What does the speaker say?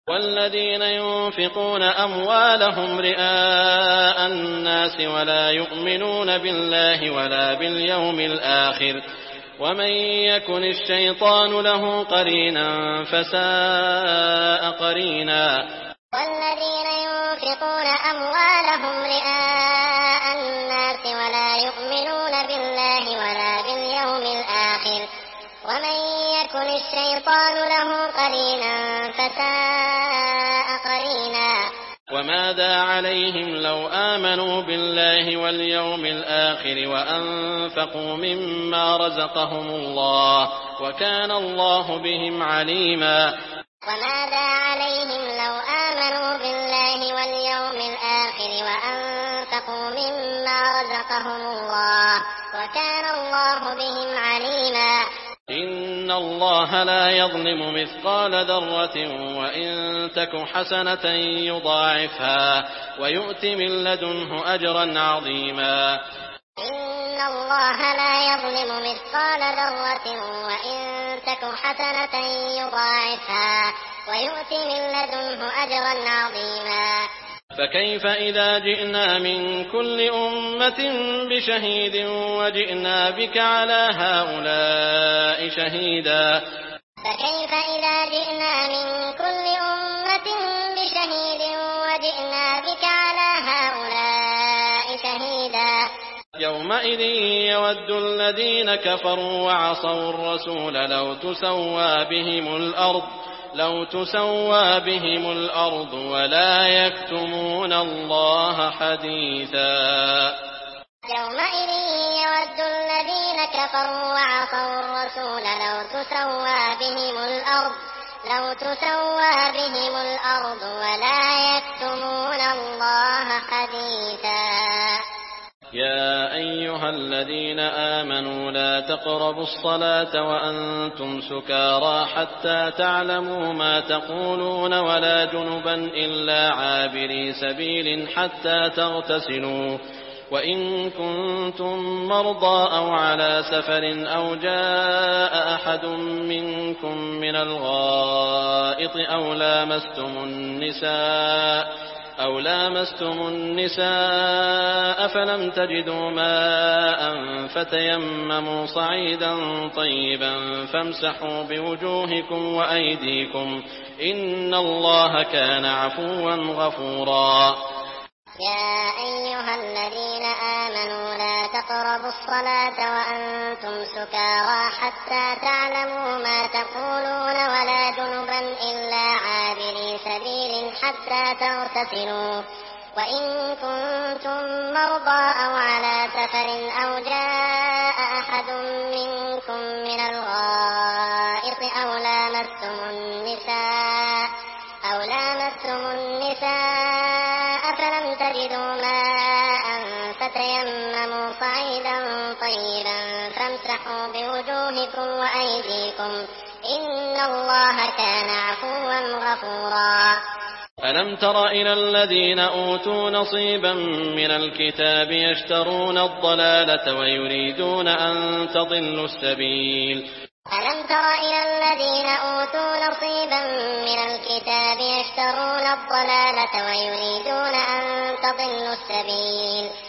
والذين ينفقون أموالهم رئاء الناس ولا يؤمنون بالله ولا باليوم الآخر ومن يكن الشيطان له قرينا فساء قرينا. والذين ينفقون أموالهم رئاء الناس ولا يؤمنون بالله ولا باليوم الآخر ومن يكن الشيطان له قرينا فساء قرينا. وماذا عليهم لو آمنوا بالله واليوم الآخر وأنفقوا مما رزقهم الله وكان الله بهم عليما. وماذا عليهم لو آمنوا بالله واليوم الآخر وأنفقوا مما رزقهم الله وكان الله بهم عليما. إن الله لا يظلم مثقال ذرة وإن تك حسنة يضاعفها ويؤت من لدنه أجرا عظيما. إن الله لا يظلم مثقال ذرة وإن تك حسنة يضاعفها ويؤت من لدنه أجرا عظيما. فكيف إذا جئنا من كل أمة بشهيد وجئنا بك على هؤلاء شهيدا. فكيف إذا جئنا من كل أمة بشهيد وجئنا بك على هؤلاء شهيدا. يومئذ يود الذين كفروا وعصوا الرسول لو تسوى بهم الأرض ولا يكتمون الله حديثا. يومئذ يود الذين كفروا وعصوا الرسول لو تسوى بهم الأرض ولا يكتمون الله حديثا. يا أيها الذين آمنوا لا تقربوا الصلاة وأنتم سكارى حتى تعلموا ما تقولون ولا جنبا إلا عابري سبيل حتى تغتسلوا وإن كنتم مرضى أو على سفر أو جاء أحد منكم من الغائط أو لامستم النساء فلم تجدوا ماء فتيمموا صعيدا طيبا فامسحوا بوجوهكم وأيديكم إن الله كان عفوا غفورا. يا أيها الذين آمنوا لا تقربوا الصلاة وأنتم سكارى حتى تعلموا ما تقولون ولا جنبا إلا عابري سبيل حتى تغتسلوا وإن كنتم مرضى أو على سفر أو جاء أحد منكم من الغائط أو لامستم النساء فلم تجدوا ماء فتيمموا صعيدا طيبا فامسحوا بوجوهكم وأيديكم إن الله كان عفوا غفورا. ألم تر إلى الذين أوتوا نصيبا من الكتاب يشترون الضلالة ويريدون أن تضلوا السبيل. ألم تر إلى الذين أوتوا نصيبا من الكتاب يشترون الضلالة ويريدون أن تضلوا السبيل.